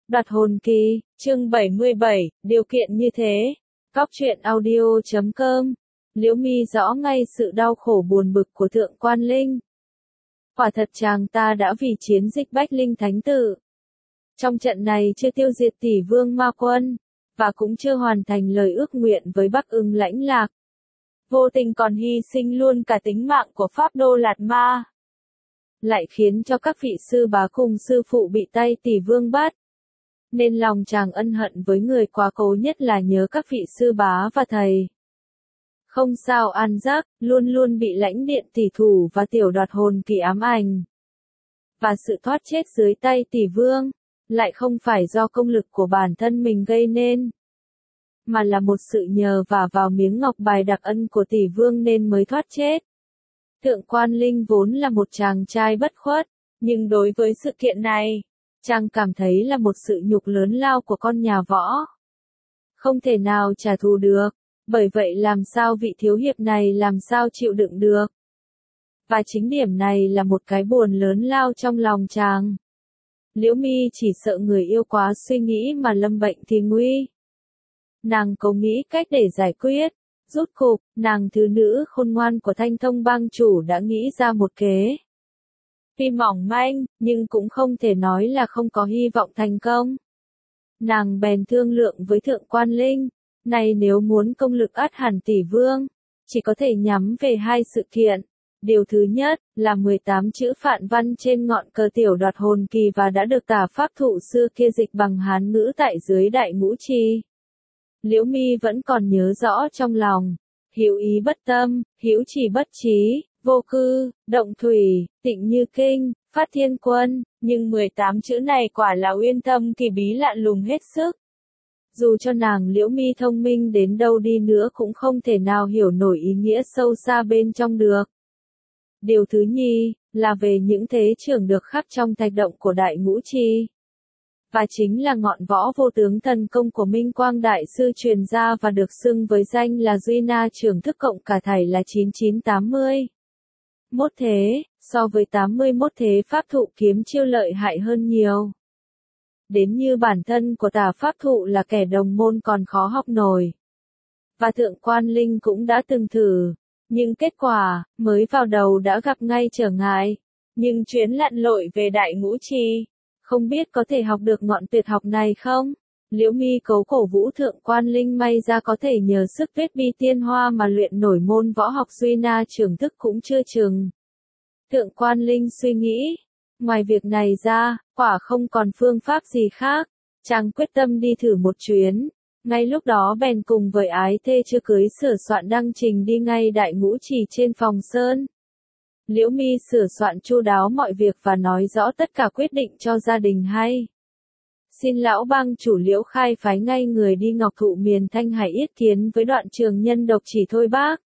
Đoạt hồn kỳ, chương 77, điều kiện như thế. Góc truyện audio.com. Liễu Mi rõ ngay sự đau khổ buồn bực của Thượng Quan Linh. Quả thật chàng ta đã vì chiến dịch Bách Linh Thánh Tự. Trong trận này chưa tiêu diệt tỷ vương ma quân, và cũng chưa hoàn thành lời ước nguyện với Bắc Ưng Lãnh Lạc. Vô tình còn hy sinh luôn cả tính mạng của Pháp Đô Lạt Ma. Lại khiến cho các vị sư bá cùng sư phụ bị tay tỷ vương bắt. Nên lòng chàng ân hận với người quá cố nhất là nhớ các vị sư bá và thầy. Không sao an giấc, luôn luôn bị lãnh điện tỷ thủ và tiểu đoạt hồn kỳ ám ảnh. Và sự thoát chết dưới tay tỷ vương, lại không phải do công lực của bản thân mình gây nên, mà là một sự nhờ vả vào miếng ngọc bài đặc ân của tỷ vương nên mới thoát chết. Thượng Quan Linh vốn là một chàng trai bất khuất, nhưng đối với sự kiện này, chàng cảm thấy là một sự nhục lớn lao của con nhà võ. Không thể nào trả thù được, bởi vậy làm sao vị thiếu hiệp này làm sao chịu đựng được. Và chính điểm này là một cái buồn lớn lao trong lòng chàng. Liễu Mi chỉ sợ người yêu quá suy nghĩ mà lâm bệnh thì nguy. Nàng cố nghĩ cách để giải quyết. Rốt cục, nàng thứ nữ khôn ngoan của Thanh Thông bang chủ đã nghĩ ra một kế. Tuy mỏng manh, nhưng cũng không thể nói là không có hy vọng thành công. Nàng bèn thương lượng với Thượng Quan Linh, này nếu muốn công lực ắt hẳn tỷ vương, chỉ có thể nhắm về hai sự kiện. Điều thứ nhất, là 18 chữ phạn văn trên ngọn cờ tiểu đoạt hồn kỳ và đã được tả pháp thụ xưa kia dịch bằng Hán ngữ tại dưới Đại Ngũ Trì. Liễu Mi vẫn còn nhớ rõ trong lòng, hữu ý bất tâm, hữu trì bất trí, vô cư, động thủy, tịnh như kinh, phát thiên quân, nhưng 18 chữ này quả là uyên thâm kỳ bí lạ lùng hết sức. Dù cho nàng Liễu Mi thông minh đến đâu đi nữa cũng không thể nào hiểu nổi ý nghĩa sâu xa bên trong được. Điều thứ nhì, là về những thế trưởng được khắc trong thạch động của Đại Ngũ Trì. Và chính là ngọn võ vô tướng thần công của Minh Quang Đại Sư truyền ra và được xưng với danh là Duy Na trưởng thức cộng cả thảy là 9980. Mốt thế, so với 81 thế pháp thụ kiếm chiêu lợi hại hơn nhiều. Đến như bản thân của tả pháp thụ là kẻ đồng môn còn khó học nổi. Và Thượng Quan Linh cũng đã từng thử, nhưng kết quả, mới vào đầu đã gặp ngay trở ngại. Nhưng chuyến lặn lội về Đại Ngũ Trì, không biết có thể học được ngọn tuyệt học này không? Liễu Mi cố cổ vũ Thượng Quan Linh may ra có thể nhờ sức Tuyết Bi Tiên Hoa mà luyện nổi môn võ học Duy Na trưởng thức cũng chưa chừng. Thượng Quan Linh suy nghĩ, ngoài việc này ra, quả không còn phương pháp gì khác, chàng quyết tâm đi thử một chuyến. Ngay lúc đó bèn cùng với ái thê chưa cưới sửa soạn đăng trình đi ngay Đại Ngũ Trì trên phòng sơn. Liễu Mi sửa soạn chu đáo mọi việc và nói rõ tất cả quyết định cho gia đình hay. Xin lão bang chủ Liễu khai phái ngay người đi Ngọc Thụ miền Thanh Hải yết kiến với Đoạn Trường Nhân độc chỉ thôi bác.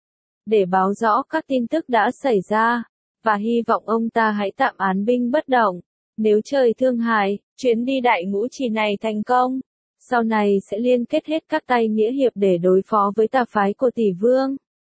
Để báo rõ các tin tức đã xảy ra, và hy vọng ông ta hãy tạm án binh bất động. Nếu trời thương hại, chuyến đi Đại Ngũ Trì này thành công, sau này sẽ liên kết hết các tay nghĩa hiệp để đối phó với tà phái của tỷ vương.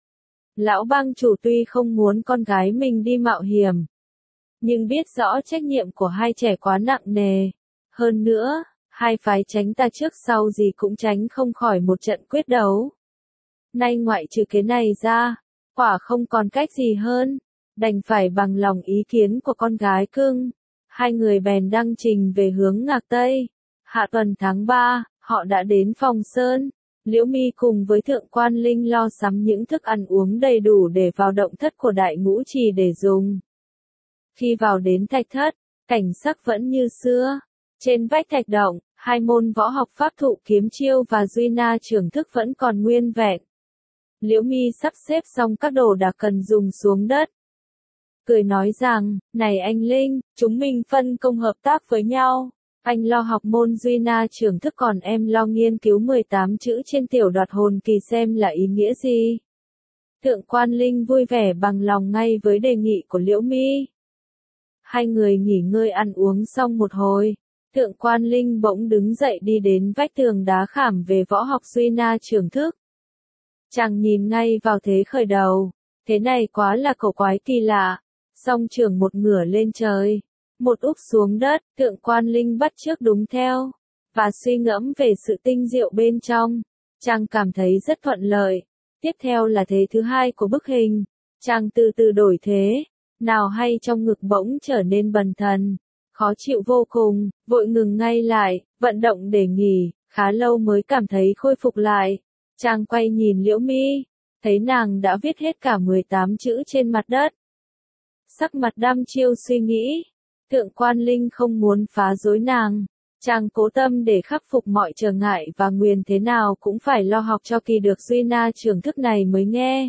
Lão bang chủ tuy không muốn con gái mình đi mạo hiểm, nhưng biết rõ trách nhiệm của hai trẻ quá nặng nề. Hơn nữa, hai phái tránh ta trước sau gì cũng tránh không khỏi một trận quyết đấu. Nay ngoại trừ cái này ra, quả không còn cách gì hơn, đành phải bằng lòng ý kiến của con gái cưng. Hai người bèn đăng trình về hướng Ngạc Tây. Hạ tuần tháng 3, họ đã đến Phòng Sơn. Liễu Mi cùng với Thượng Quan Linh lo sắm những thức ăn uống đầy đủ để vào động thất của Đại Ngũ Trì để dùng. Khi vào đến thạch thất, cảnh sắc vẫn như xưa. Trên vách thạch động, hai môn võ học pháp thụ kiếm chiêu và Duy Na trưởng thức vẫn còn nguyên vẹn. Liễu Mi sắp xếp xong các đồ đạc cần dùng xuống đất. Cười nói rằng, này anh Linh, chúng mình phân công hợp tác với nhau. Anh lo học môn Duy Na trưởng thức còn em lo nghiên cứu 18 chữ trên tiểu đoạt hồn kỳ xem là ý nghĩa gì. Thượng Quan Linh vui vẻ bằng lòng ngay với đề nghị của Liễu Mi. Hai người nghỉ ngơi ăn uống xong một hồi, Thượng Quan Linh bỗng đứng dậy đi đến vách tường đá khảm về võ học Duy Na trưởng thức. Chàng nhìn ngay vào thế khởi đầu, thế này quá là cổ quái kỳ lạ, song trường một ngửa lên trời. Một úp xuống đất, Thượng Quan Linh bắt chước đúng theo, và suy ngẫm về sự tinh diệu bên trong. Chàng cảm thấy rất thuận lợi. Tiếp theo là thế thứ hai của bức hình. Chàng từ từ đổi thế, nào hay trong ngực bỗng trở nên bần thần, khó chịu vô cùng, vội ngừng ngay lại, vận động để nghỉ, khá lâu mới cảm thấy khôi phục lại. Chàng quay nhìn Liễu Mi, thấy nàng đã viết hết cả 18 chữ trên mặt đất. Sắc mặt đăm chiêu suy nghĩ, Thượng Quan Linh không muốn phá rối nàng. Chàng cố tâm để khắc phục mọi trở ngại và nguyền thế nào cũng phải lo học cho kỳ được Duy Na trưởng thức này mới nghe.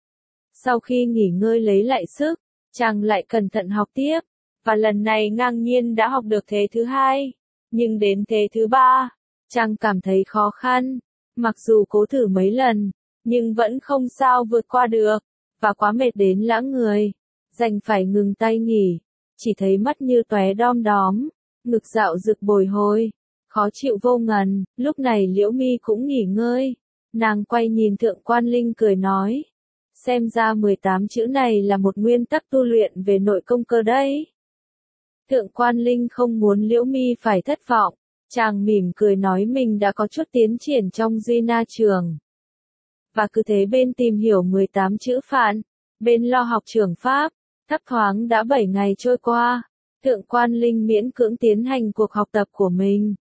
Sau khi nghỉ ngơi lấy lại sức, chàng lại cẩn thận học tiếp, và lần này ngang nhiên đã học được thế thứ hai. Nhưng đến thế thứ ba, chàng cảm thấy khó khăn, mặc dù cố thử mấy lần, nhưng vẫn không sao vượt qua được, và quá mệt đến lãng người, đành phải ngừng tay nghỉ, chỉ thấy mắt như tóe đom đóm, ngực dạo rực bồi hồi, khó chịu vô ngần. Lúc này Liễu Mi cũng nghỉ ngơi, nàng quay nhìn Thượng Quan Linh cười nói, xem ra 18 chữ này là một nguyên tắc tu luyện về nội công cơ đấy. Thượng Quan Linh không muốn Liễu Mi phải thất vọng, chàng mỉm cười nói mình đã có chút tiến triển trong Duy Na trường. Và cứ thế bên tìm hiểu 18 chữ phạn, bên lo học trường pháp, thấp thoáng đã 7 ngày trôi qua, Thượng Quan Linh miễn cưỡng tiến hành cuộc học tập của mình.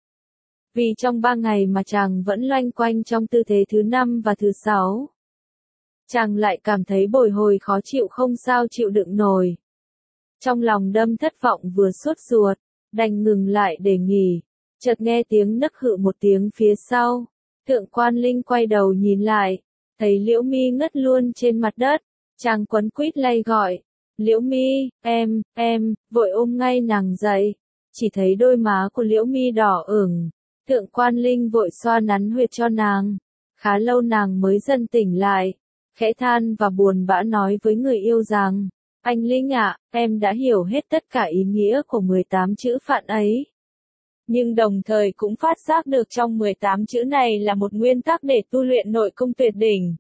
Vì trong 3 ngày mà chàng vẫn loanh quanh trong tư thế thứ 5 và thứ 6. Chàng lại cảm thấy bồi hồi khó chịu không sao chịu đựng nổi. Trong lòng đâm thất vọng vừa sốt ruột, đành ngừng lại để nghỉ, chợt nghe tiếng nấc hự một tiếng phía sau. Thượng Quan Linh quay đầu nhìn lại, thấy Liễu Mi ngất luôn trên mặt đất, chàng quấn quýt lay gọi, Liễu Mi, em, vội ôm ngay nàng dậy, chỉ thấy đôi má của Liễu Mi đỏ ửng, Thượng Quan Linh vội xoa nắn huyệt cho nàng, khá lâu nàng mới dần tỉnh lại, khẽ than và buồn bã nói với người yêu rằng, anh Linh ạ, em đã hiểu hết tất cả ý nghĩa của 18 chữ phạn ấy. Nhưng đồng thời cũng phát giác được trong 18 chữ này là một nguyên tắc để tu luyện nội công tuyệt đỉnh.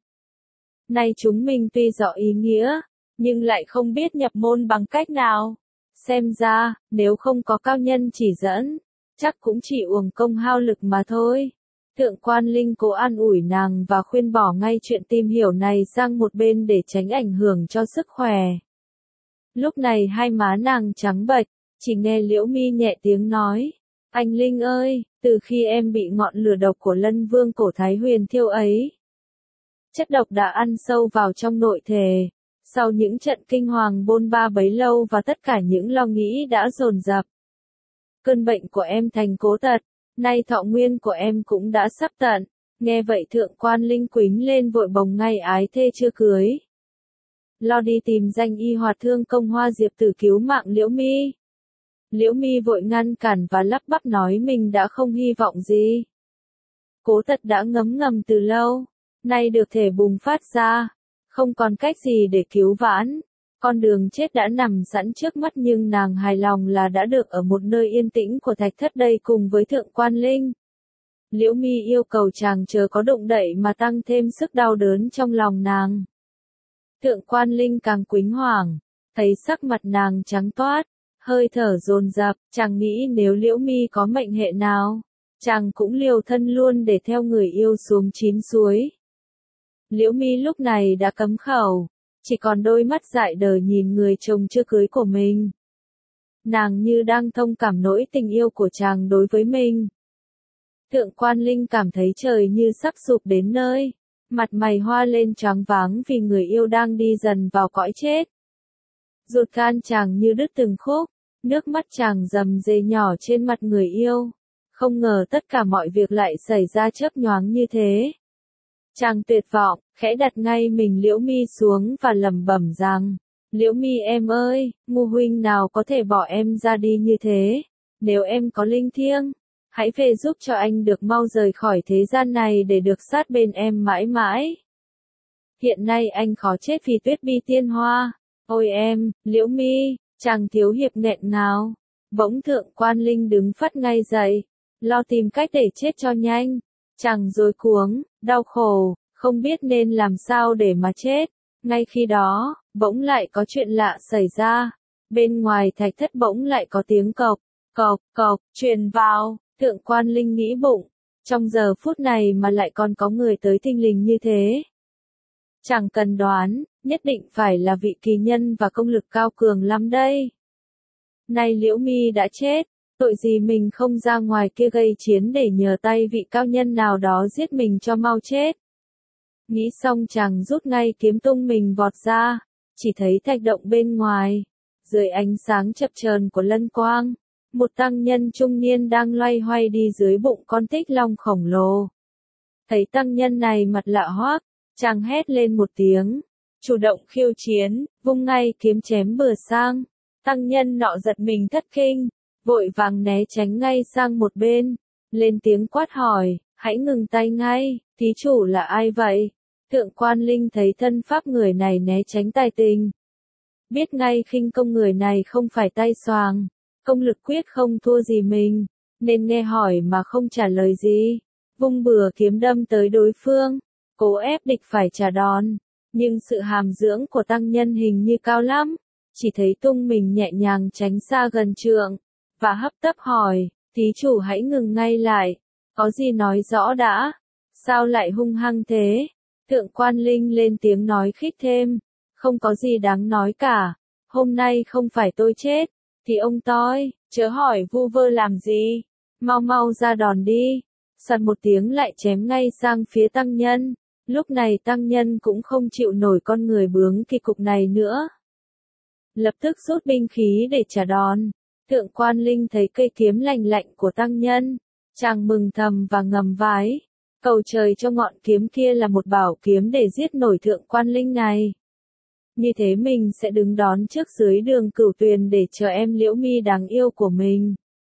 Nay chúng mình tuy rõ ý nghĩa, nhưng lại không biết nhập môn bằng cách nào. Xem ra, nếu không có cao nhân chỉ dẫn, chắc cũng chỉ uổng công hao lực mà thôi. Thượng Quan Linh cố an ủi nàng và khuyên bỏ ngay chuyện tìm hiểu này sang một bên để tránh ảnh hưởng cho sức khỏe. Lúc này hai má nàng trắng bệch, chỉ nghe Liễu Mi nhẹ tiếng nói, anh Linh ơi, từ khi em bị ngọn lửa độc của Lân Vương cổ Thái Huyền thiêu ấy, chất độc đã ăn sâu vào trong nội thể. Sau những trận kinh hoàng bôn ba bấy lâu và tất cả những lo nghĩ đã dồn dập, cơn bệnh của em thành cố tật, nay thọ nguyên của em cũng đã sắp tận. Nghe vậy Thượng Quan Linh quýnh lên vội bồng ngay ái thê chưa cưới, lo đi tìm danh y hoạt thương công Hoa Diệp Tử cứu mạng Liễu Mi. Liễu Mi vội ngăn cản và lắp bắp nói mình đã không hy vọng gì. Cố tật đã ngấm ngầm từ lâu, nay được thể bùng phát ra, không còn cách gì để cứu vãn. Con đường chết đã nằm sẵn trước mắt nhưng nàng hài lòng là đã được ở một nơi yên tĩnh của thạch thất đây cùng với Thượng Quan Linh. Liễu Mi yêu cầu chàng chờ có động đậy mà tăng thêm sức đau đớn trong lòng nàng. Thượng Quan Linh càng quýnh hoảng, thấy sắc mặt nàng trắng toát, hơi thở dồn dập, chàng nghĩ nếu Liễu Mi có mệnh hệ nào, chàng cũng liều thân luôn để theo người yêu xuống 9 suối. Liễu Mi lúc này đã cấm khẩu, chỉ còn đôi mắt dại đờ nhìn người chồng chưa cưới của mình. Nàng như đang thông cảm nỗi tình yêu của chàng đối với mình. Thượng Quan Linh cảm thấy trời như sắp sụp đến nơi, mặt mày hoa lên choáng váng vì người yêu đang đi dần vào cõi chết. Ruột gan chàng như đứt từng khúc, nước mắt chàng rầm rề nhỏ trên mặt người yêu. Không ngờ tất cả mọi việc lại xảy ra chớp nhoáng như thế. Chàng tuyệt vọng, khẽ đặt ngay mình Liễu Mi xuống và lẩm bẩm rằng, Liễu Mi em ơi, ngu huynh nào có thể bỏ em ra đi như thế. Nếu em có linh thiêng, hãy về giúp cho anh được mau rời khỏi thế gian này để được sát bên em mãi mãi. Hiện nay anh khó chết vì Tuyết Bi Tiên Hoa. Ôi em, Liễu Mi, chàng thiếu hiệp nghẹn ngào. Bỗng Thượng Quan Linh đứng phắt ngay dậy, lo tìm cách để chết cho nhanh. Chàng rối cuống, đau khổ, không biết nên làm sao để mà chết. Ngay khi đó, bỗng lại có chuyện lạ xảy ra. Bên ngoài thạch thất bỗng lại có tiếng cộc, truyền vào, Thượng Quan Linh nghĩ bụng, trong giờ phút này mà lại còn có người tới thình lình như thế. Chẳng cần đoán, nhất định phải là vị kỳ nhân và công lực cao cường lắm đây. Nay Liễu Mi đã chết, tội gì mình không ra ngoài kia gây chiến để nhờ tay vị cao nhân nào đó giết mình cho mau chết. Nghĩ xong chàng rút ngay kiếm tung mình vọt ra, chỉ thấy thạch động bên ngoài, dưới ánh sáng chập chờn của lân quang, một tăng nhân trung niên đang loay hoay đi dưới bụng con tích long khổng lồ. Thấy tăng nhân này mặt lạ hoắc, chàng hét lên một tiếng, chủ động khiêu chiến, vung ngay kiếm chém bừa sang. Tăng nhân nọ giật mình thất kinh, vội vàng né tránh ngay sang một bên, lên tiếng quát hỏi, hãy ngừng tay ngay, thí chủ là ai vậy? Thượng Quan Linh thấy thân pháp người này né tránh tài tình. Biết ngay khinh công người này không phải tay xoàng, công lực quyết không thua gì mình, nên nghe hỏi mà không trả lời gì. Vung bừa kiếm đâm tới đối phương, cố ép địch phải trả đòn. Nhưng sự hàm dưỡng của tăng nhân hình như cao lắm, chỉ thấy tung mình nhẹ nhàng tránh xa gần trượng, và hấp tấp hỏi, thí chủ hãy ngừng ngay lại, có gì nói rõ đã, sao lại hung hăng thế? Thượng Quan Linh lên tiếng nói khích thêm, không có gì đáng nói cả, hôm nay không phải tôi chết, thì ông toi, chớ hỏi vu vơ làm gì, mau mau ra đòn đi. Sạt một tiếng lại chém ngay sang phía tăng nhân, lúc này tăng nhân cũng không chịu nổi con người bướng kỳ cục này nữa. Lập tức rút binh khí để trả đòn. Thượng Quan Linh thấy cây kiếm lành lạnh của tăng nhân, chàng mừng thầm và ngầm vái, cầu trời cho ngọn kiếm kia là một bảo kiếm để giết nổi Thượng Quan Linh này. Như thế mình sẽ đứng đón trước dưới đường Cửu Tuyền để chờ em Liễu Mi đáng yêu của mình.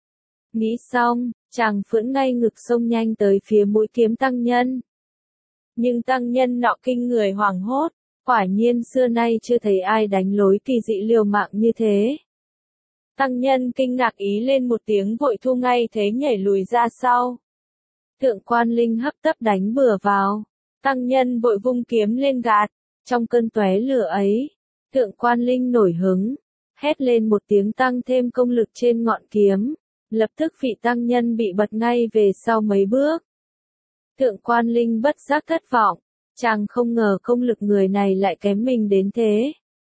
Nghĩ xong, chàng phưỡng ngay ngực xông nhanh tới phía mũi kiếm tăng nhân. Nhưng tăng nhân nọ kinh người hoảng hốt, quả nhiên xưa nay chưa thấy ai đánh lối kỳ dị liều mạng như thế. Tăng nhân kinh ngạc ý lên một tiếng vội thu ngay thế nhảy lùi ra sau. Thượng Quan Linh hấp tấp đánh bừa vào, tăng nhân vội vung kiếm lên gạt, trong cơn tóe lửa ấy, Thượng Quan Linh nổi hứng, hét lên một tiếng tăng thêm công lực trên ngọn kiếm, lập tức vị tăng nhân bị bật ngay về sau mấy bước. Thượng Quan Linh bất giác thất vọng, chàng không ngờ công lực người này lại kém mình đến thế.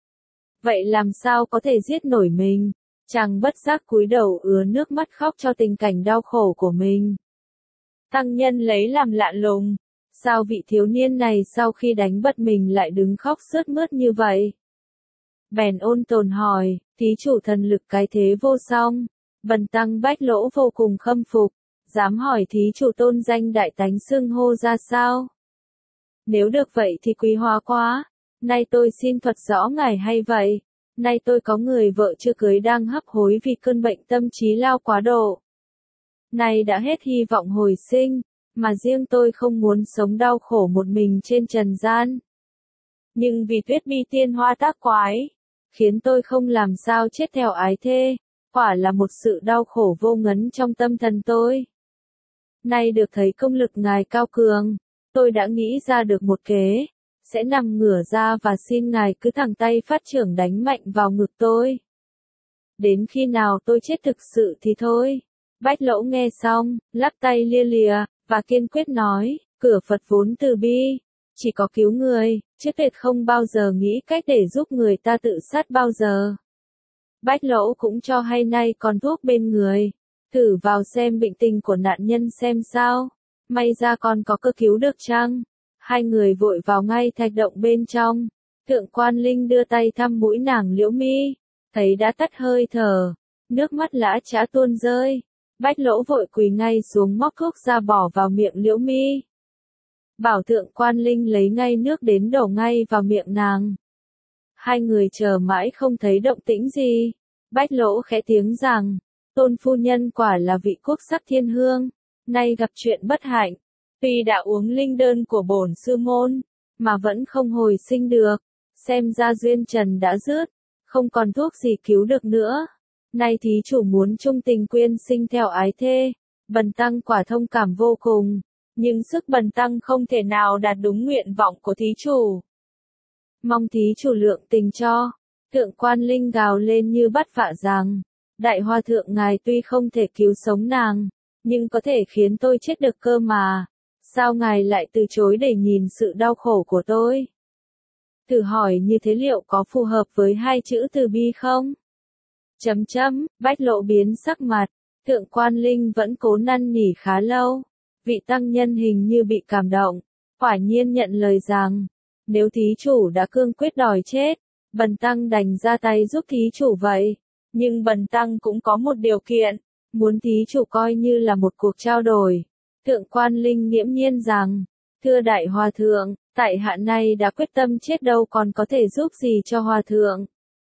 Vậy làm sao có thể giết nổi mình? Chàng bất giác cúi đầu ứa nước mắt khóc cho tình cảnh đau khổ của mình. Tăng nhân lấy làm lạ lùng, sao vị thiếu niên này sau khi đánh bất mình lại đứng khóc sướt mướt như vậy? Bèn ôn tồn hỏi, thí chủ thần lực cái thế vô song, bần tăng Bách Lỗ vô cùng khâm phục, dám hỏi thí chủ tôn danh đại tánh xưng hô ra sao? Nếu được vậy thì quý hóa quá, nay tôi xin thuật rõ ngài hay vậy. Nay tôi có người vợ chưa cưới đang hấp hối vì cơn bệnh tâm trí lao quá độ. Nay đã hết hy vọng hồi sinh, mà riêng tôi không muốn sống đau khổ một mình trên trần gian. Nhưng vì Tuyết Bi tiên hoa tác quái, khiến tôi không làm sao chết theo ái thê, quả là một sự đau khổ vô ngấn trong tâm thần tôi. Nay được thấy công lực ngài cao cường, tôi đã nghĩ ra được một kế. Sẽ nằm ngửa ra và xin ngài cứ thẳng tay phát trưởng đánh mạnh vào ngực tôi. Đến khi nào tôi chết thực sự thì thôi. Bách Lỗ nghe xong, lắc tay lia lìa, và kiên quyết nói, cửa Phật vốn từ bi, chỉ có cứu người, chứ tuyệt không bao giờ nghĩ cách để giúp người ta tự sát bao giờ. Bách Lỗ cũng cho hay nay còn thuốc bên người, thử vào xem bệnh tình của nạn nhân xem sao, may ra còn có cơ cứu được chăng? Hai người vội vào ngay thạch động bên trong. Thượng Quan Linh đưa tay thăm mũi nàng Liễu Mi, thấy đã tắt hơi thở, nước mắt lã chã tuôn rơi. Bách Lỗ vội quỳ ngay xuống móc thuốc ra bỏ vào miệng Liễu Mi. Bảo Thượng Quan Linh lấy ngay nước đến đổ ngay vào miệng nàng. Hai người chờ mãi không thấy động tĩnh gì. Bách Lỗ khẽ tiếng rằng, tôn phu nhân quả là vị quốc sắc thiên hương, nay gặp chuyện bất hạnh. Tuy đã uống linh đơn của bổn sư môn, mà vẫn không hồi sinh được, xem ra duyên trần đã dứt, không còn thuốc gì cứu được nữa. Nay thí chủ muốn chung tình quyên sinh theo ái thê, bần tăng quả thông cảm vô cùng, nhưng sức bần tăng không thể nào đạt đúng nguyện vọng của thí chủ. Mong thí chủ lượng tình cho. Thượng Quan Linh gào lên như bắt vạ rằng, đại hòa thượng ngài tuy không thể cứu sống nàng, nhưng có thể khiến tôi chết được cơ mà. Sao ngài lại từ chối để nhìn sự đau khổ của tôi? Thử hỏi như thế liệu có phù hợp với hai chữ từ bi không? Bách Lộ biến sắc mặt, Thượng Quan Linh vẫn cố năn nỉ khá lâu. Vị tăng nhân hình như bị cảm động, quả nhiên nhận lời rằng, nếu thí chủ đã cương quyết đòi chết, bần tăng đành ra tay giúp thí chủ vậy. Nhưng bần tăng cũng có một điều kiện, muốn thí chủ coi như là một cuộc trao đổi. Thượng Quan Linh nghiễm nhiên rằng, thưa đại hòa thượng, tại hạ này đã quyết tâm chết đâu còn có thể giúp gì cho hòa thượng.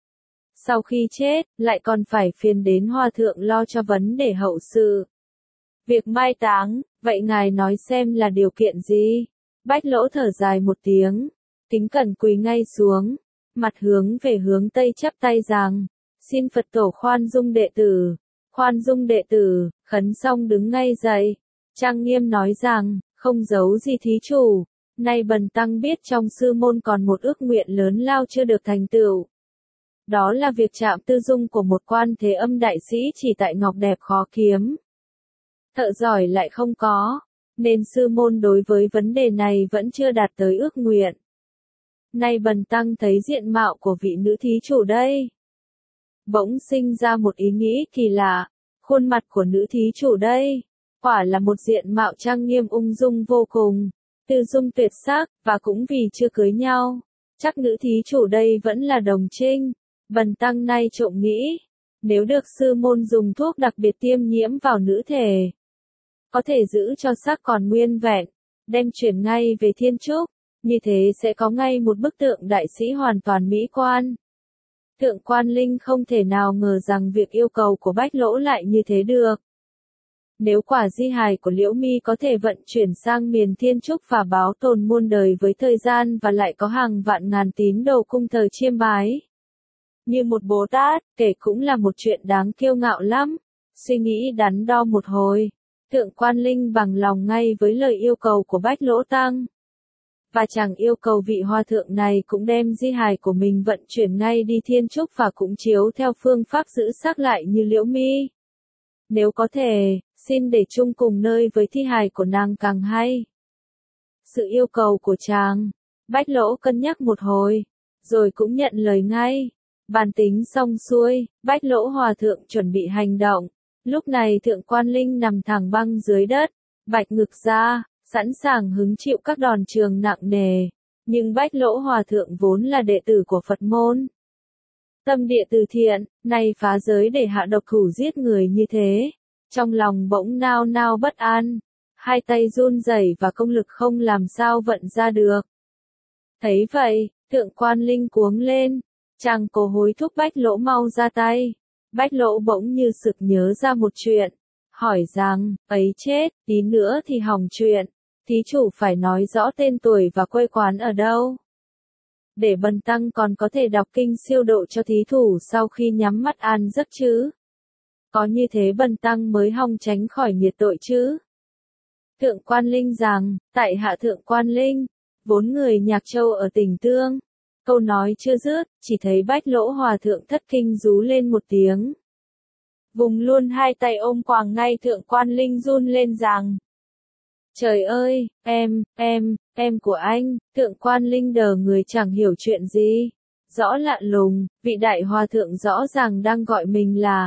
Sau khi chết, lại còn phải phiền đến hòa thượng lo cho vấn đề hậu sự. Việc mai táng, vậy ngài nói xem là điều kiện gì? Bách Lỗ thở dài một tiếng, kính cẩn quỳ ngay xuống, mặt hướng về hướng Tây chắp tay rằng, xin Phật tổ khoan dung đệ tử, khoan dung đệ tử, khấn xong đứng ngay dậy, trang nghiêm nói rằng, không giấu gì thí chủ, nay bần tăng biết trong sư môn còn một ước nguyện lớn lao chưa được thành tựu. Đó là việc chạm tư dung của một quan thế âm đại sĩ chỉ tại ngọc đẹp khó kiếm. Thợ giỏi lại không có, nên sư môn đối với vấn đề này vẫn chưa đạt tới ước nguyện. Nay bần tăng thấy diện mạo của vị nữ thí chủ đây. Bỗng sinh ra một ý nghĩ kỳ lạ, khuôn mặt của nữ thí chủ đây, quả là một diện mạo trang nghiêm ung dung vô cùng, tư dung tuyệt sắc, và cũng vì chưa cưới nhau, chắc nữ thí chủ đây vẫn là đồng trinh. Bần tăng nay trộm nghĩ, nếu được sư môn dùng thuốc đặc biệt tiêm nhiễm vào nữ thể, có thể giữ cho sắc còn nguyên vẹn, đem chuyển ngay về thiên trúc, như thế sẽ có ngay một bức tượng đại sĩ hoàn toàn mỹ quan. Thượng Quan Linh không thể nào ngờ rằng việc yêu cầu của Bách Lỗ lại như thế được. Nếu quả di hài của Liễu Mi có thể vận chuyển sang miền thiên trúc và báo tồn muôn đời với thời gian và lại có hàng vạn ngàn tín đồ cung thờ chiêm bái, như một Bồ Tát, kể cũng là một chuyện đáng kiêu ngạo lắm. Suy nghĩ đắn đo một hồi, Thượng Quan Linh bằng lòng ngay với lời yêu cầu của Bách Lỗ Tăng. Và chẳng yêu cầu vị hòa thượng này cũng đem di hài của mình vận chuyển ngay đi thiên trúc và cũng chiếu theo phương pháp giữ xác lại như Liễu Mi. Nếu có thể, xin để chung cùng nơi với thi hài của nàng càng hay. Sự yêu cầu của chàng, Bách Lỗ cân nhắc một hồi, rồi cũng nhận lời ngay. Bàn tính xong xuôi, Bách Lỗ hòa thượng chuẩn bị hành động. Lúc này Thượng Quan Linh nằm thẳng băng dưới đất, bạch ngực ra, sẵn sàng hứng chịu các đòn trường nặng nề. Nhưng Bách Lỗ hòa thượng vốn là đệ tử của Phật môn. Tâm địa từ thiện, nay phá giới để hạ độc thủ giết người như thế. Trong lòng bỗng nao nao bất an, hai tay run rẩy và công lực không làm sao vận ra được. Thấy vậy, Thượng Quan Linh cuống lên, chàng cố hối thúc Bách Lỗ mau ra tay. Bách Lỗ bỗng như sực nhớ ra một chuyện, hỏi rằng, ấy chết, tí nữa thì hỏng chuyện, thí chủ phải nói rõ tên tuổi và quê quán ở đâu. Để bần tăng còn có thể đọc kinh siêu độ cho thí thủ sau khi nhắm mắt an giấc chứ. Có như thế bần tăng mới hòng tránh khỏi nghiệt tội chứ. Thượng Quan Linh rằng, tại hạ Thượng Quan Linh, vốn người Nhạc Châu ở tỉnh Tương. Câu nói chưa dứt, chỉ thấy Bách Lỗ hòa thượng thất kinh rú lên một tiếng. Vùng luôn hai tay ôm quàng ngay Thượng Quan Linh run lên rằng. Trời ơi, em của anh, Thượng Quan Linh đờ người chẳng hiểu chuyện gì. Rõ lạ lùng, vị đại hòa thượng rõ ràng đang gọi mình là,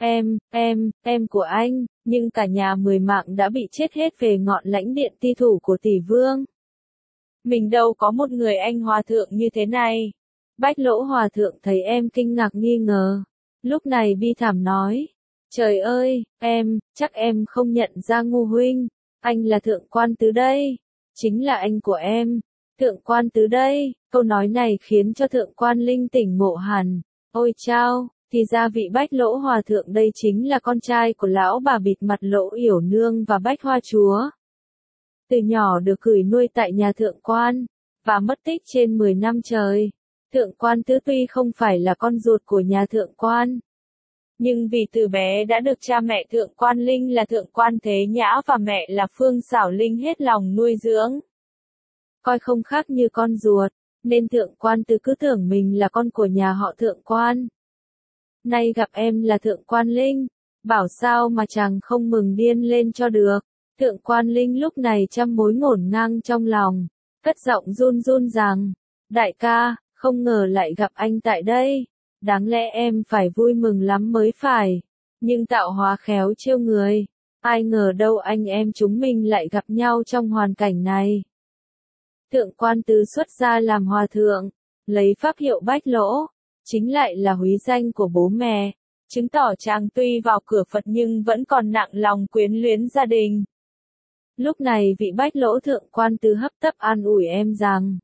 em của anh, nhưng cả nhà 10 mạng đã bị chết hết về ngọn lãnh điện ti thủ của tỷ vương. Mình đâu có một người anh hòa thượng như thế này. Bách Lỗ hòa thượng thấy em kinh ngạc nghi ngờ. Lúc này bi thảm nói. Trời ơi, chắc em không nhận ra Ngô huynh. Anh là Thượng Quan Tứ đây. Chính là anh của em. Thượng Quan Tứ đây. Câu nói này khiến cho Thượng Quan Linh tỉnh ngộ hẳn. Ôi chao, thì ra vị Bách Lỗ hòa thượng đây chính là con trai của lão bà bịt mặt Lỗ Yểu Nương và Bách Hoa Chúa. Từ nhỏ được gửi nuôi tại nhà Thượng Quan, và mất tích trên 10 năm trời. Thượng Quan Tứ tuy không phải là con ruột của nhà Thượng Quan, nhưng vì từ bé đã được cha mẹ Thượng Quan Linh là Thượng Quan Thế Nhã và mẹ là Phương Xảo Linh hết lòng nuôi dưỡng. Coi không khác như con ruột, nên thượng quan tứ cứ tưởng mình là con của nhà họ thượng quan. Nay gặp em là thượng quan Linh, bảo sao mà chàng không mừng điên lên cho được. Thượng quan Linh lúc này trăm mối ngổn ngang trong lòng, cất giọng run run rằng, đại ca, không ngờ lại gặp anh tại đây, đáng lẽ em phải vui mừng lắm mới phải, nhưng tạo hóa khéo trêu người, ai ngờ đâu anh em chúng mình lại gặp nhau trong hoàn cảnh này. Thượng quan tứ xuất gia làm hòa thượng, lấy pháp hiệu Bách Lỗ, chính lại là húy danh của bố mẹ, chứng tỏ chàng tuy vào cửa Phật nhưng vẫn còn nặng lòng quyến luyến gia đình. Lúc này vị Bách Lỗ thượng quan tứ hấp tấp an ủi em rằng,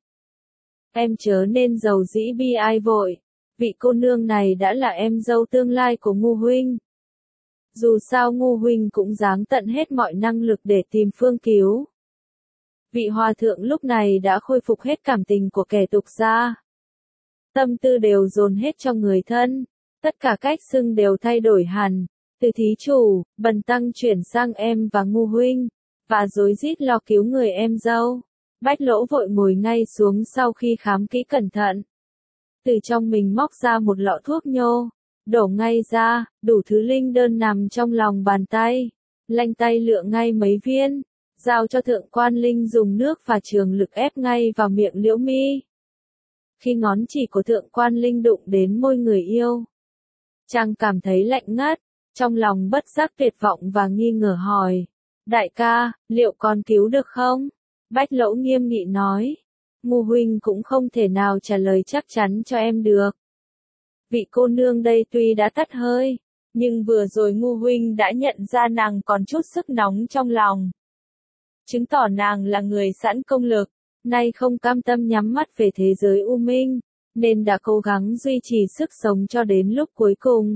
em chớ nên giàu dĩ bi ai vội, vị cô nương này đã là em dâu tương lai của Ngu huynh. Dù sao Ngu huynh cũng dáng tận hết mọi năng lực để tìm phương cứu. Vị hòa thượng lúc này đã khôi phục hết cảm tình của kẻ tục gia. Tâm tư đều dồn hết cho người thân, tất cả cách xưng đều thay đổi hẳn, từ thí chủ, bần tăng chuyển sang em và Ngu huynh, và rối rít lo cứu người em dâu. Bách Lỗ vội ngồi ngay xuống sau khi khám kỹ cẩn thận. Từ trong mình móc ra một lọ thuốc nhô, đổ ngay ra, đủ thứ linh đơn nằm trong lòng bàn tay, lanh tay lựa ngay mấy viên, giao cho thượng quan Linh dùng nước và trường lực ép ngay vào miệng Liễu Mi. Khi ngón chỉ của thượng quan Linh đụng đến môi người yêu, chàng cảm thấy lạnh ngắt, trong lòng bất giác tuyệt vọng và nghi ngờ hỏi, đại ca, liệu con cứu được không? Bách Lỗ nghiêm nghị nói, Ngu huynh cũng không thể nào trả lời chắc chắn cho em được. Vị cô nương đây tuy đã tắt hơi, nhưng vừa rồi Ngu huynh đã nhận ra nàng còn chút sức nóng trong lòng. Chứng tỏ nàng là người sẵn công lực, nay không cam tâm nhắm mắt về thế giới u minh, nên đã cố gắng duy trì sức sống cho đến lúc cuối cùng.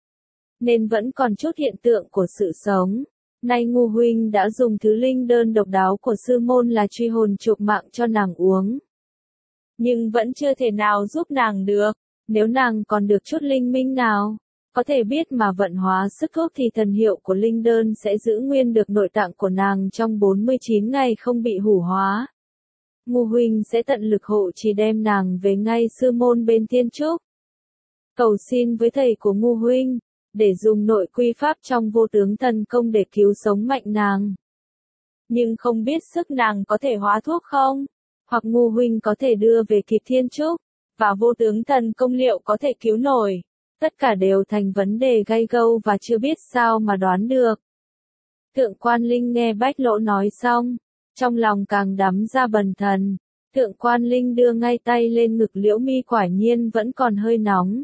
Nên vẫn còn chút hiện tượng của sự sống. Nay Ngu huynh đã dùng thứ linh đơn độc đáo của sư môn là truy hồn chuộc mạng cho nàng uống. Nhưng vẫn chưa thể nào giúp nàng được, nếu nàng còn được chút linh minh nào, có thể biết mà vận hóa sức thuốc thì thần hiệu của linh đơn sẽ giữ nguyên được nội tạng của nàng trong 49 ngày không bị hủ hóa. Ngu huynh sẽ tận lực hộ trì đem nàng về ngay sư môn bên Thiên Trúc. Cầu xin với thầy của Ngu huynh, để dùng nội quy pháp trong vô tướng thần công để cứu sống mạnh nàng. Nhưng không biết sức nàng có thể hóa thuốc không? Hoặc Ngu huynh có thể đưa về kịp Thiên Trúc, và vô tướng thần công liệu có thể cứu nổi? Tất cả đều thành vấn đề gay gâu và chưa biết sao mà đoán được. Thượng quan Linh nghe Bách Lỗ nói xong, trong lòng càng đắm ra bần thần. Thượng quan Linh đưa ngay tay lên ngực Liễu Mi, quả nhiên vẫn còn hơi nóng.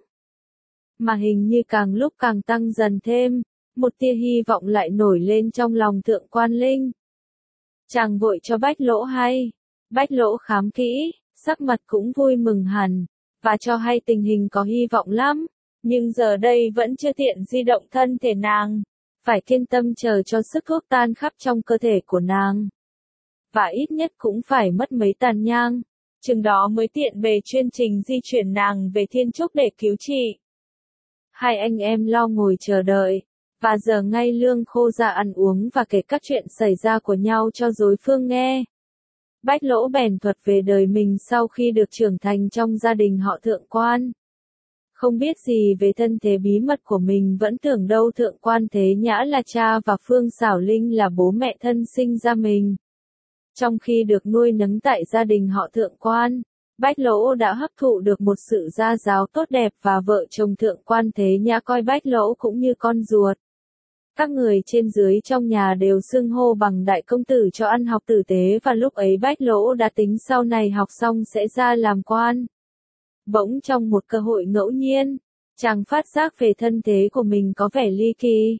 Mà hình như càng lúc càng tăng dần thêm, một tia hy vọng lại nổi lên trong lòng thượng quan Linh. Chàng vội cho Bách Lỗ hay. Bách Lỗ khám kỹ, sắc mặt cũng vui mừng hẳn, và cho hay tình hình có hy vọng lắm, nhưng giờ đây vẫn chưa tiện di động thân thể nàng, phải kiên tâm chờ cho sức thuốc tan khắp trong cơ thể của nàng. Và ít nhất cũng phải mất mấy tàn nhang, chừng đó mới tiện bề chuyên trình di chuyển nàng về Thiên Trúc để cứu trị. Hai anh em lo ngồi chờ đợi, và giờ ngay lương khô ra ăn uống và kể các chuyện xảy ra của nhau cho đối phương nghe. Bách Lỗ bèn thuật về đời mình sau khi được trưởng thành trong gia đình họ thượng quan. Không biết gì về thân thế bí mật của mình, vẫn tưởng đâu thượng quan Thế Nhã là cha và Phương Xảo Linh là bố mẹ thân sinh ra mình. Trong khi được nuôi nấng tại gia đình họ thượng quan, Bách Lỗ đã hấp thụ được một sự gia giáo tốt đẹp và vợ chồng thượng quan Thế Nhã coi Bách Lỗ cũng như con ruột. Các người trên dưới trong nhà đều xưng hô bằng đại công tử cho ăn học tử tế, và lúc ấy Bách Lỗ đã tính sau này học xong sẽ ra làm quan. Bỗng trong một cơ hội ngẫu nhiên, chàng phát giác về thân thế của mình có vẻ ly kỳ.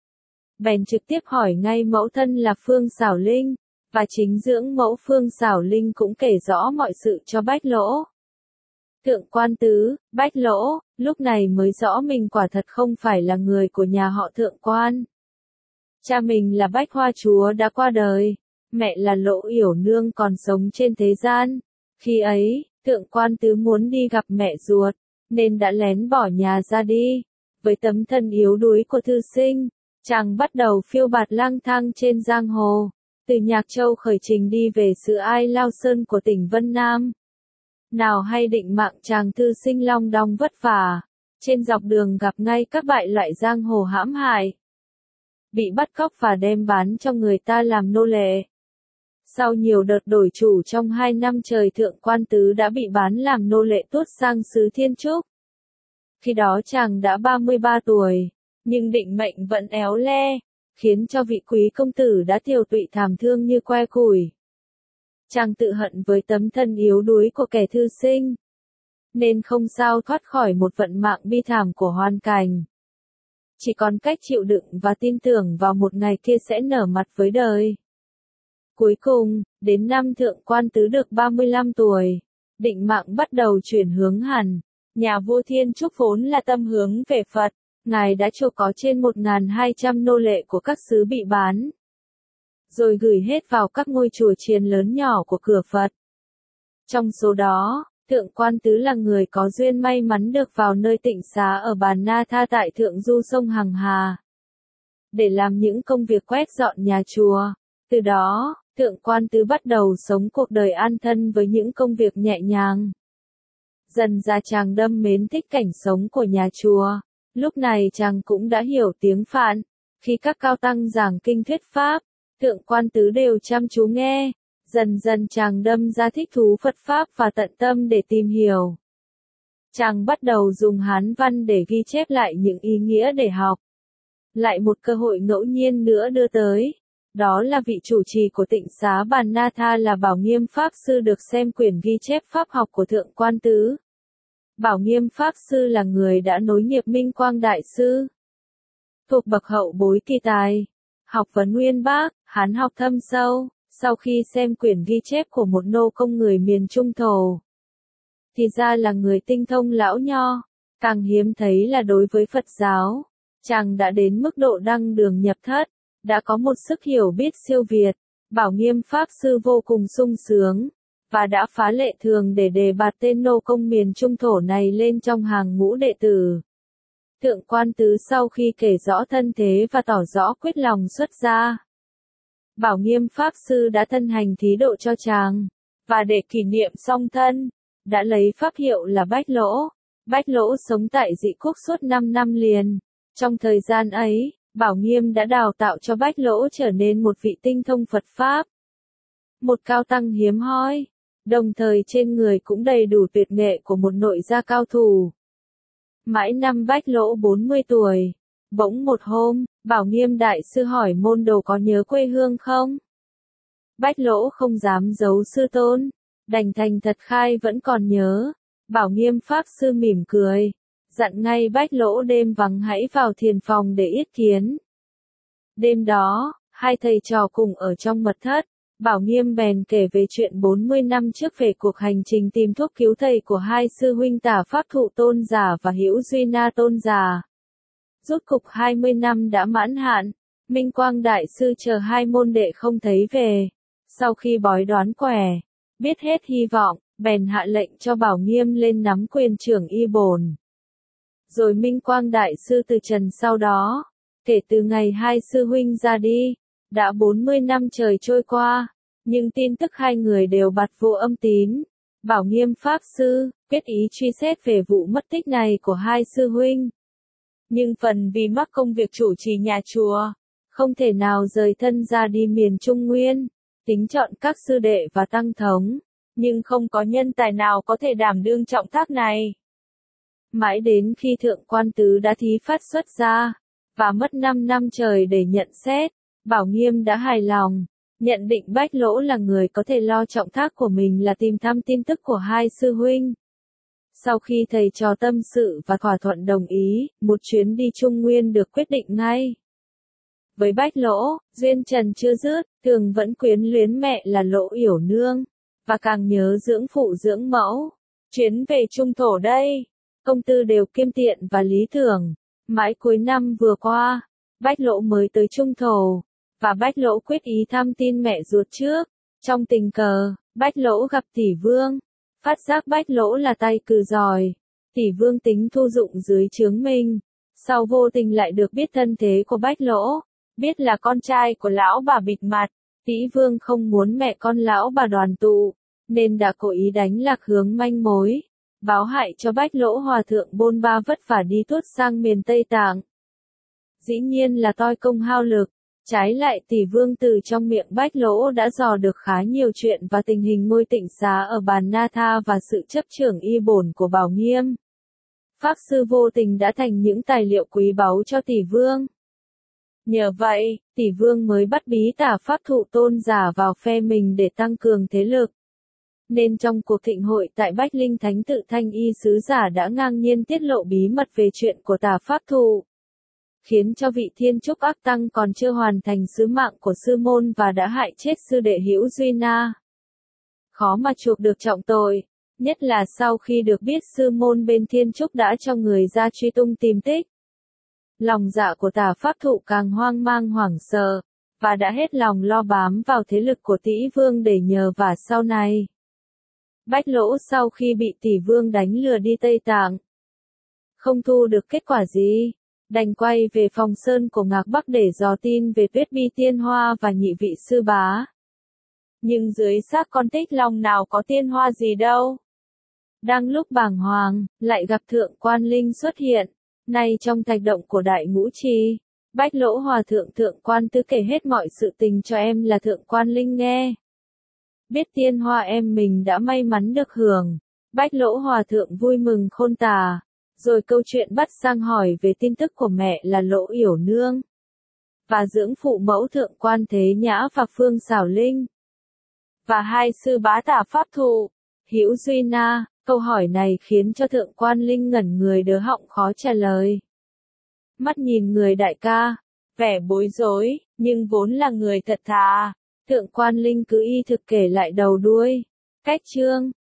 Bèn trực tiếp hỏi ngay mẫu thân là Phương Xảo Linh, và chính dưỡng mẫu Phương Xảo Linh cũng kể rõ mọi sự cho Bách Lỗ. Thượng quan tứ, Bách Lỗ, lúc này mới rõ mình quả thật không phải là người của nhà họ thượng quan. Cha mình là Bách Hoa Chúa đã qua đời, mẹ là Lỗ Yểu Nương còn sống trên thế gian. Khi ấy, thượng quan tứ muốn đi gặp mẹ ruột, nên đã lén bỏ nhà ra đi. Với tấm thân yếu đuối của thư sinh, chàng bắt đầu phiêu bạt lang thang trên giang hồ, từ Nhạc Châu khởi trình đi về xứ Ai Lao Sơn của tỉnh Vân Nam. Nào hay định mạng chàng thư sinh long đong vất vả, trên dọc đường gặp ngay các bại loại giang hồ hãm hại, bị bắt cóc và đem bán cho người ta làm nô lệ. Sau nhiều đợt đổi chủ trong 2 năm trời, Thượng Quan Tứ đã bị bán làm nô lệ tuốt sang xứ Thiên Trúc. Khi đó chàng đã 33 tuổi, nhưng định mệnh vẫn éo le, khiến cho vị quý công tử đã tiều tụy thảm thương như que củi. Chàng tự hận với tấm thân yếu đuối của kẻ thư sinh, nên không sao thoát khỏi một vận mạng bi thảm của hoàn cảnh. Chỉ còn cách chịu đựng và tin tưởng vào một ngày kia sẽ nở mặt với đời. Cuối cùng, đến năm Thượng Quan Tứ được 35 tuổi, định mạng bắt đầu chuyển hướng hẳn. Nhà vua Thiên Trúc vốn là tâm hướng về Phật, ngài đã cho có trên 1.200 nô lệ của các xứ bị bán, rồi gửi hết vào các ngôi chùa chiền lớn nhỏ của cửa Phật. Trong số đó, Thượng Quan Tứ là người có duyên may mắn được vào nơi tịnh xá ở Bàn Na Tha tại thượng du sông Hằng Hà, để làm những công việc quét dọn nhà chùa. Từ đó, Thượng Quan Tứ bắt đầu sống cuộc đời an thân với những công việc nhẹ nhàng. Dần ra chàng đâm mến thích cảnh sống của nhà chùa. Lúc này chàng cũng đã hiểu tiếng Phạn. Khi các cao tăng giảng kinh thuyết pháp, Thượng Quan Tứ đều chăm chú nghe. Dần dần chàng đâm ra thích thú Phật pháp và tận tâm để tìm hiểu. Chàng bắt đầu dùng Hán văn để ghi chép lại những ý nghĩa để học. Lại một cơ hội ngẫu nhiên nữa đưa tới. Đó là vị chủ trì của tịnh xá Bàn Na Tha là Bảo Nghiêm Pháp Sư được xem quyển ghi chép pháp học của Thượng Quan Tứ. Bảo Nghiêm Pháp Sư là người đã nối nghiệp Minh Quang Đại Sư, thuộc bậc hậu bối kỳ tài, học vấn uyên bác, Hán học thâm sâu. Sau khi xem quyển ghi chép của một nô công người miền Trung Thổ, thì ra là người tinh thông lão nho, càng hiếm thấy là đối với Phật giáo, chàng đã đến mức độ đăng đường nhập thất, đã có một sức hiểu biết siêu việt. Bảo Nghiêm Pháp Sư vô cùng sung sướng, và đã phá lệ thường để đề bạt tên nô công miền Trung Thổ này lên trong hàng ngũ đệ tử. Thượng Quan Tứ sau khi kể rõ thân thế và tỏ rõ quyết lòng xuất gia, Bảo Nghiêm Pháp Sư đã thân hành thí độ cho chàng, và để kỷ niệm song thân, đã lấy pháp hiệu là Bách Lỗ. Bách Lỗ sống tại Dị Quốc suốt 5 năm liền. Trong thời gian ấy, Bảo Nghiêm đã đào tạo cho Bách Lỗ trở nên một vị tinh thông Phật Pháp, một cao tăng hiếm hoi, đồng thời trên người cũng đầy đủ tuyệt nghệ của một nội gia cao thủ. Mãi năm Bách Lỗ 40 tuổi, bỗng một hôm, Bảo Nghiêm Đại Sư hỏi môn đồ có nhớ quê hương không? Bách Lỗ không dám giấu sư tôn, đành thành thật khai vẫn còn nhớ. Bảo Nghiêm Pháp Sư mỉm cười, dặn ngay Bách Lỗ đêm vắng hãy vào thiền phòng để yết kiến. Đêm đó, hai thầy trò cùng ở trong mật thất, Bảo Nghiêm bèn kể về chuyện 40 năm trước về cuộc hành trình tìm thuốc cứu thầy của hai sư huynh Tả Pháp Thụ Tôn Giả và Hữu Duy Na Tôn Giả. Rốt cục 20 năm đã mãn hạn, Minh Quang Đại Sư chờ hai môn đệ không thấy về. Sau khi bói đoán quẻ, biết hết hy vọng, bèn hạ lệnh cho Bảo Nghiêm lên nắm quyền trưởng y bổn. Rồi Minh Quang Đại Sư từ trần sau đó, kể từ ngày hai sư huynh ra đi, đã 40 năm trời trôi qua, nhưng tin tức hai người đều bặt vô âm tín. Bảo Nghiêm Pháp Sư quyết ý truy xét về vụ mất tích này của hai sư huynh. Nhưng phần vì mắc công việc chủ trì nhà chùa, không thể nào rời thân ra đi miền Trung Nguyên, tính chọn các sư đệ và tăng thống, nhưng không có nhân tài nào có thể đảm đương trọng thác này. Mãi đến khi Thượng Quan Tứ đã thí phát xuất gia, và mất 5 năm trời để nhận xét, Bảo Nghiêm đã hài lòng, nhận định Bách Lỗ là người có thể lo trọng thác của mình là tìm thăm tin tức của hai sư huynh. Sau khi thầy trò tâm sự và thỏa thuận đồng ý, một chuyến đi Trung Nguyên được quyết định ngay. Với Bách Lỗ, duyên trần chưa dứt, thường vẫn quyến luyến mẹ là Lỗ Yểu Nương, và càng nhớ dưỡng phụ dưỡng mẫu. Chuyến về Trung Thổ đây, công tư đều kiêm tiện và lý tưởng. Mãi cuối năm vừa qua, Bách Lỗ mới tới Trung Thổ, và Bách Lỗ quyết ý thăm tin mẹ ruột trước. Trong tình cờ, Bách Lỗ gặp Tỷ Vương, phát giác Bách Lỗ là tay cừ giỏi. Tỷ Vương tính thu dụng dưới trướng mình, sau vô tình lại được biết thân thế của Bách Lỗ, biết là con trai của lão bà bịt mặt. Tỷ Vương không muốn mẹ con lão bà đoàn tụ, nên đã cố ý đánh lạc hướng manh mối, báo hại cho Bách Lỗ Hòa Thượng bôn ba vất vả đi tuốt sang miền Tây Tạng. Dĩ nhiên là toi công hao lực, trái lại tỷ vương từ trong miệng Bách Lỗ đã dò được khá nhiều chuyện và tình hình ngôi tịnh xá ở Bàn Na Tha và sự chấp trưởng y bổn của Bảo Nghiêm. Pháp sư vô tình đã thành những tài liệu quý báu cho tỷ vương. Nhờ vậy, tỷ vương mới bắt bí tả pháp thụ tôn giả vào phe mình để tăng cường thế lực. Nên trong cuộc thịnh hội tại Bách Linh Thánh tự Thanh Y sứ giả đã ngang nhiên tiết lộ bí mật về chuyện của tả pháp thụ, khiến cho vị Thiên Trúc Ác Tăng còn chưa hoàn thành sứ mạng của sư môn và đã hại chết sư đệ Hữu Duy Na. Khó mà chuộc được trọng tội, nhất là sau khi được biết sư môn bên Thiên Trúc đã cho người ra truy tung tìm tích. Lòng dạ của tả pháp thụ càng hoang mang hoảng sợ, và đã hết lòng lo bám vào thế lực của tỷ vương để nhờ vả sau này. Bách Lỗ sau khi bị tỷ vương đánh lừa đi Tây Tạng, không thu được kết quả gì, đành quay về phòng sơn của Ngạc Bắc để dò tin về Tuyết Bi Tiên Hoa và nhị vị sư bá. Nhưng dưới xác con Tích Long nào có tiên hoa gì đâu. Đang lúc bàng hoàng, lại gặp Thượng Quan Linh xuất hiện. Nay trong thạch động của Đại Ngũ Trì, Bách Lỗ Hòa Thượng Thượng Quan Tư kể hết mọi sự tình cho em là Thượng Quan Linh nghe. Biết tiên hoa em mình đã may mắn được hưởng, Bách Lỗ Hòa Thượng vui mừng khôn tả. Rồi câu chuyện bắt sang hỏi về tin tức của mẹ là Lỗ Yểu Nương và dưỡng phụ mẫu Thượng Quan Thế Nhã và Phương Xảo Linh và hai sư bá tả pháp thụ, Hữu Duy Na. Câu hỏi này khiến cho Thượng Quan Linh ngẩn người đớ họng khó trả lời. Mắt nhìn người đại ca, vẻ bối rối, nhưng vốn là người thật thà. Thượng Quan Linh cứ y thực kể lại đầu đuôi, cách chương,